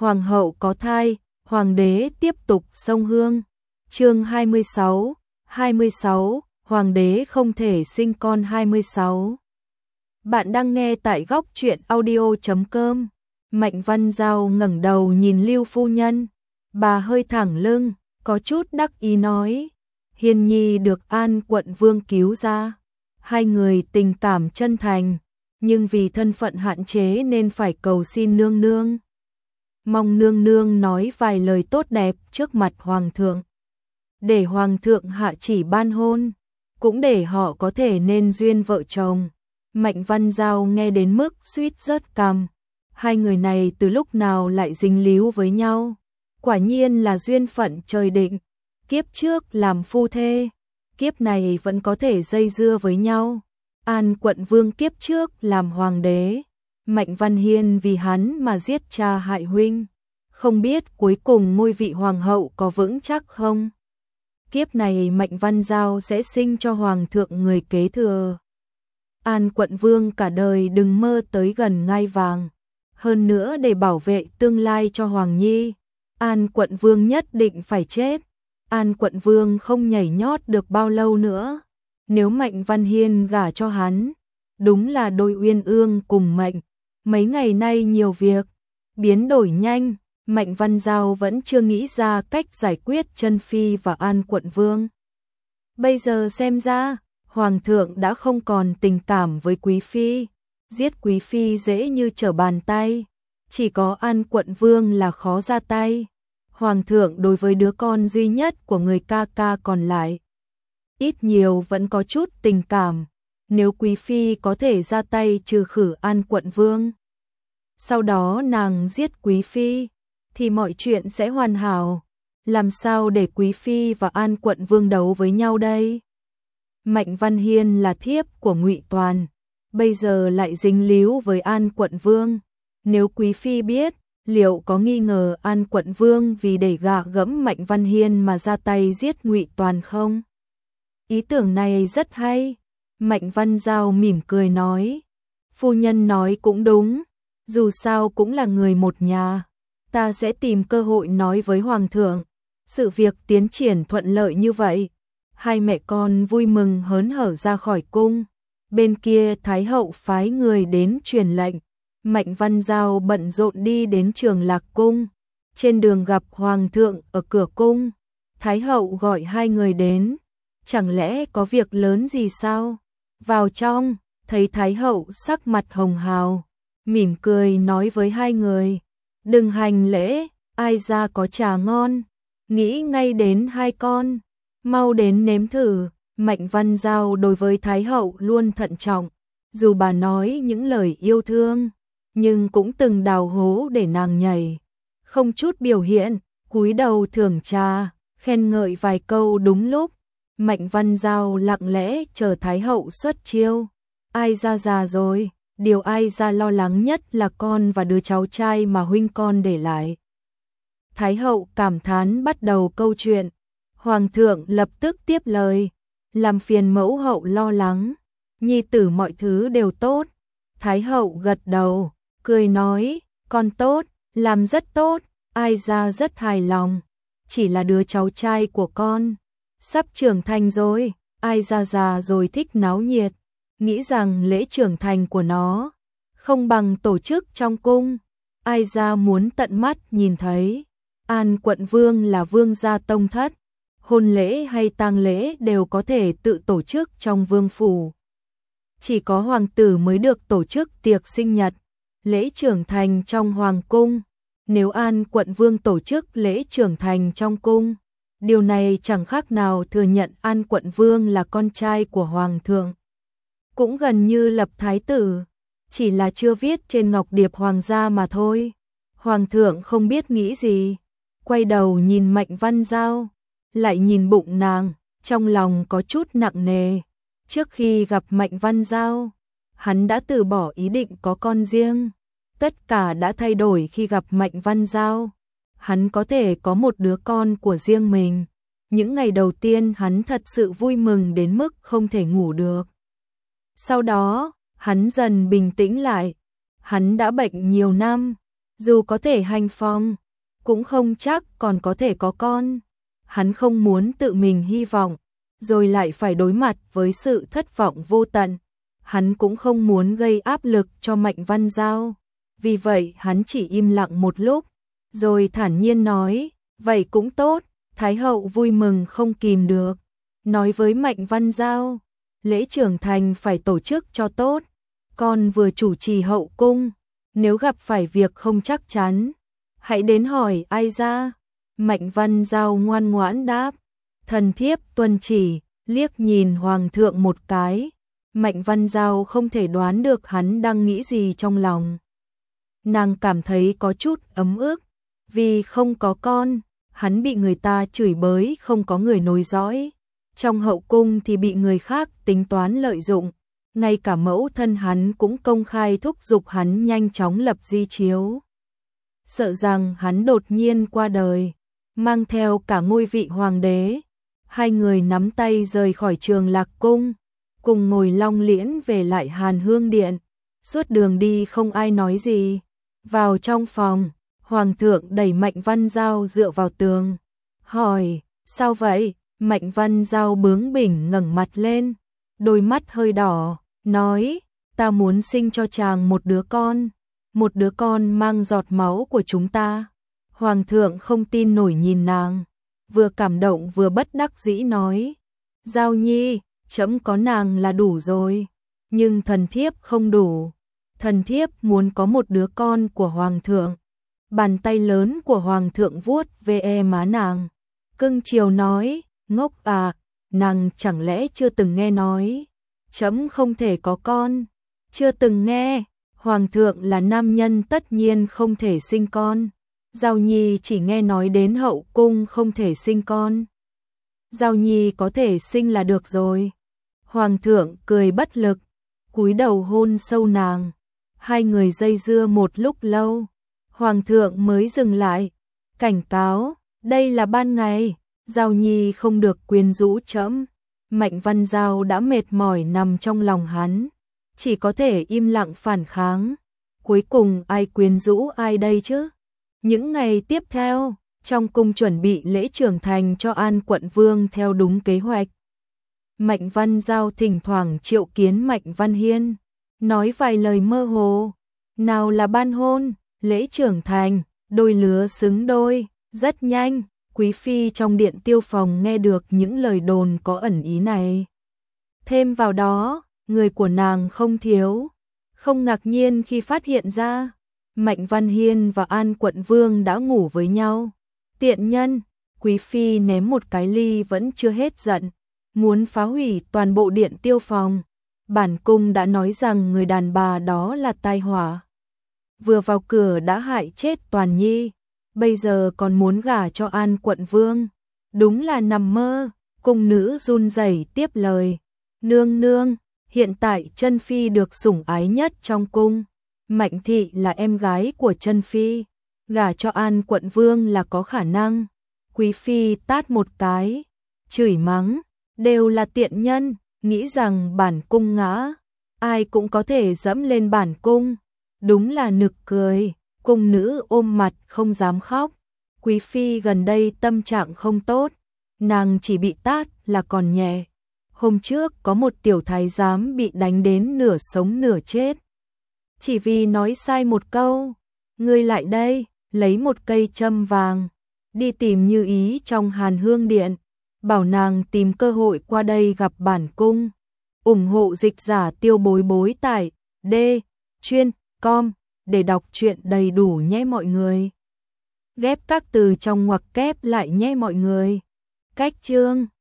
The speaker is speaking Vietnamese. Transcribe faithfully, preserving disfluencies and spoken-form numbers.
Hoàng hậu có thai, hoàng đế tiếp tục sông hương. Chương hai mươi sáu, hai mươi sáu, hoàng đế không thể sinh con hai mươi sáu. Bạn đang nghe tại góc truyện audio chấm com. Mạnh Văn Giao ngẩng đầu nhìn Lưu phu nhân, bà hơi thẳng lưng, có chút đắc ý nói: Hiên nhi được An quận vương cứu ra, hai người tình cảm chân thành, nhưng vì thân phận hạn chế nên phải cầu xin nương nương. Mong nương nương nói vài lời tốt đẹp trước mặt hoàng thượng, để hoàng thượng hạ chỉ ban hôn, cũng để họ có thể nên duyên vợ chồng. Mạnh Văn Giao nghe đến mức suýt rớt cằm, hai người này từ lúc nào lại dính líu với nhau, quả nhiên là duyên phận trời định, kiếp trước làm phu thê, kiếp này vẫn có thể dây dưa với nhau. An quận vương kiếp trước làm hoàng đế, Mạnh Văn Hiên vì hắn mà giết cha hại huynh, không biết cuối cùng ngôi vị hoàng hậu có vững chắc không? Kiếp này Mạnh Văn Giao sẽ sinh cho hoàng thượng người kế thừa. An quận vương cả đời đừng mơ tới gần ngai vàng, hơn nữa để bảo vệ tương lai cho hoàng nhi, An quận vương nhất định phải chết. An quận vương không nhảy nhót được bao lâu nữa, nếu Mạnh Văn Hiên gả cho hắn, đúng là đôi uyên ương cùng mệnh. Mấy ngày nay nhiều việc, biến đổi nhanh, Mạnh Văn Giao vẫn chưa nghĩ ra cách giải quyết Chân Phi và An quận vương. Bây giờ xem ra, hoàng thượng đã không còn tình cảm với Quý Phi, giết Quý Phi dễ như trở bàn tay, chỉ có An quận vương là khó ra tay. Hoàng thượng đối với đứa con duy nhất của người ca ca còn lại, ít nhiều vẫn có chút tình cảm, nếu Quý Phi có thể ra tay trừ khử An quận vương, sau đó nàng giết Quý Phi, thì mọi chuyện sẽ hoàn hảo. Làm sao để Quý Phi và An quận vương đấu với nhau đây? Mạnh Văn Hiên là thiếp của Ngụy Toàn, bây giờ lại dính líu với An quận vương, nếu Quý Phi biết, liệu có nghi ngờ An quận vương vì để gạ gẫm Mạnh Văn Hiên mà ra tay giết Ngụy Toàn không? Ý tưởng này rất hay. Mạnh Văn Giao mỉm cười nói: Phu nhân nói cũng đúng, dù sao cũng là người một nhà, ta sẽ tìm cơ hội nói với hoàng thượng. Sự việc tiến triển thuận lợi như vậy, hai mẹ con vui mừng hớn hở ra khỏi cung. Bên kia Thái hậu phái người đến truyền lệnh, Mạnh Văn Giao bận rộn đi đến Trường Lạc cung, trên đường gặp hoàng thượng ở cửa cung. Thái hậu gọi hai người đến, chẳng lẽ có việc lớn gì sao? Vào trong, thấy Thái hậu sắc mặt hồng hào, mỉm cười nói với hai người: Đừng hành lễ, ai ra có trà ngon, nghĩ ngay đến hai con, mau đến nếm thử. Mạnh Văn Giao đối với Thái hậu luôn thận trọng, dù bà nói những lời yêu thương, nhưng cũng từng đào hố để nàng nhảy, không chút biểu hiện, cúi đầu thưởng trà, khen ngợi vài câu. Đúng lúc, Mạnh Văn Giao lặng lẽ chờ Thái hậu xuất chiêu. Ai ra già rồi, điều ai ra lo lắng nhất là con và đứa cháu trai mà huynh con để lại. Thái hậu cảm thán bắt đầu câu chuyện. Hoàng thượng lập tức tiếp lời: Làm phiền mẫu hậu lo lắng, nhi tử mọi thứ đều tốt. Thái hậu gật đầu, cười nói: Con tốt, làm rất tốt, ai ra rất hài lòng. Chỉ là đứa cháu trai của con sắp trưởng thành rồi, ai ra già rồi thích náo nhiệt, nghĩ rằng lễ trưởng thành của nó không bằng tổ chức trong cung. Ai ra muốn tận mắt nhìn thấy. An quận vương là vương gia tông thất, hôn lễ hay tang lễ đều có thể tự tổ chức trong vương phủ, chỉ có hoàng tử mới được tổ chức tiệc sinh nhật, lễ trưởng thành trong hoàng cung. Nếu An quận vương tổ chức lễ trưởng thành trong cung, điều này chẳng khác nào thừa nhận An quận vương là con trai của hoàng thượng, cũng gần như lập thái tử, chỉ là chưa viết trên ngọc điệp hoàng gia mà thôi. Hoàng thượng không biết nghĩ gì, quay đầu nhìn Mạnh Văn Giao, lại nhìn bụng nàng, trong lòng có chút nặng nề. Trước khi gặp Mạnh Văn Giao, hắn đã từ bỏ ý định có con riêng, tất cả đã thay đổi khi gặp Mạnh Văn Giao. Hắn có thể có một đứa con của riêng mình. Những ngày đầu tiên hắn thật sự vui mừng đến mức không thể ngủ được. Sau đó, hắn dần bình tĩnh lại. Hắn đã bệnh nhiều năm, Dù có thể hành phong, cũng không chắc còn có thể có con. Hắn không muốn tự mình hy vọng, rồi lại phải đối mặt với sự thất vọng vô tận. Hắn cũng không muốn gây áp lực cho Mạnh Văn Giao. Vì vậy hắn chỉ im lặng một lúc, rồi thản nhiên nói, vậy cũng tốt. Thái hậu vui mừng không kìm được, nói với Mạnh Văn Giao, lễ trưởng thành phải tổ chức cho tốt. Con vừa chủ trì hậu cung, nếu gặp phải việc không chắc chắn, hãy đến hỏi ai ra. Mạnh Văn Giao ngoan ngoãn đáp, thần thiếp tuân chỉ. Liếc nhìn hoàng thượng một cái, Mạnh Văn Giao không thể đoán được hắn đang nghĩ gì trong lòng. Nàng cảm thấy có chút ấm ức, vì không có con, hắn bị người ta chửi bới không có người nối dõi. Trong hậu cung thì bị người khác tính toán lợi dụng, ngay cả mẫu thân hắn cũng công khai thúc giục hắn nhanh chóng lập di chiếu. Sợ rằng hắn đột nhiên qua đời, mang theo cả ngôi vị hoàng đế. Hai người nắm tay rời khỏi Trường Lạc cung, cùng ngồi long liễn về lại Hàn Hương điện. Suốt đường đi không ai nói gì. Vào trong phòng, hoàng thượng đẩy Mạnh Văn Giao dựa vào tường, hỏi, sao vậy? Mạnh Văn Giao bướng bỉnh ngẩng mặt lên, đôi mắt hơi đỏ, nói, ta muốn sinh cho chàng một đứa con, một đứa con mang giọt máu của chúng ta. Hoàng thượng không tin nổi nhìn nàng, vừa cảm động vừa bất đắc dĩ nói, Giao nhi, trẫm có nàng là đủ rồi, nhưng thần thiếp không đủ. Thần thiếp muốn có một đứa con của hoàng thượng. Bàn tay lớn của hoàng thượng vuốt ve má nàng, cưng chiều nói, ngốc à, nàng chẳng lẽ chưa từng nghe nói, trẫm không thể có con. Chưa từng nghe, hoàng thượng là nam nhân tất nhiên không thể sinh con. Giao nhi chỉ nghe nói đến hậu cung không thể sinh con. Giao nhi có thể sinh là được rồi. Hoàng thượng cười bất lực, cúi đầu hôn sâu nàng. Hai người dây dưa một lúc lâu, hoàng thượng mới dừng lại, cảnh cáo, đây là ban ngày, Giao nhi không được quyến rũ trẫm. Mạnh Văn Giao đã mệt mỏi nằm trong lòng hắn, chỉ có thể im lặng phản kháng. Cuối cùng ai quyến rũ ai đây chứ? Những ngày tiếp theo, trong cung chuẩn bị lễ trưởng thành cho An quận vương theo đúng kế hoạch. Mạnh Văn Giao thỉnh thoảng triệu kiến Mạnh Văn Hiên, nói vài lời mơ hồ. Nào là ban hôn, lễ trưởng thành, đôi lứa xứng đôi. Rất nhanh, quý phi trong điện Tiêu Phòng nghe được những lời đồn có ẩn ý này. Thêm vào đó, người của nàng không thiếu, không ngạc nhiên khi phát hiện ra Mạnh Văn Hiên và An quận vương đã ngủ với nhau. Tiện nhân, quý phi ném một cái ly vẫn chưa hết giận, muốn phá hủy toàn bộ điện Tiêu Phòng. Bản cung đã nói rằng người đàn bà đó là tai họa, vừa vào cửa đã hại chết Toàn Nhi, bây giờ còn muốn gả cho An quận vương, đúng là nằm mơ. Cung nữ run rẩy tiếp lời, nương nương, hiện tại Chân Phi được sủng ái nhất trong cung, Mạnh thị là em gái của Chân Phi, gả cho An quận vương là có khả năng. Quý phi tát một cái, chửi mắng, đều là tiện nhân, nghĩ rằng bản cung ngã, ai cũng có thể dẫm lên bản cung, đúng là nực cười. Cung nữ ôm mặt không dám khóc. Quý phi gần đây tâm trạng không tốt, nàng chỉ bị tát là còn nhẹ. Hôm trước có một tiểu thái giám bị đánh đến nửa sống nửa chết, chỉ vì nói sai một câu. Ngươi lại đây, lấy một cây châm vàng, đi tìm Như Ý trong Hàn Hương điện, bảo nàng tìm cơ hội qua đây gặp bản cung. Ủng hộ dịch giả Tiêu Bối Bối tại D chuyên com để đọc truyện đầy đủ nhé mọi người. Ghép các từ trong ngoặc kép lại nhé mọi người. Cách chương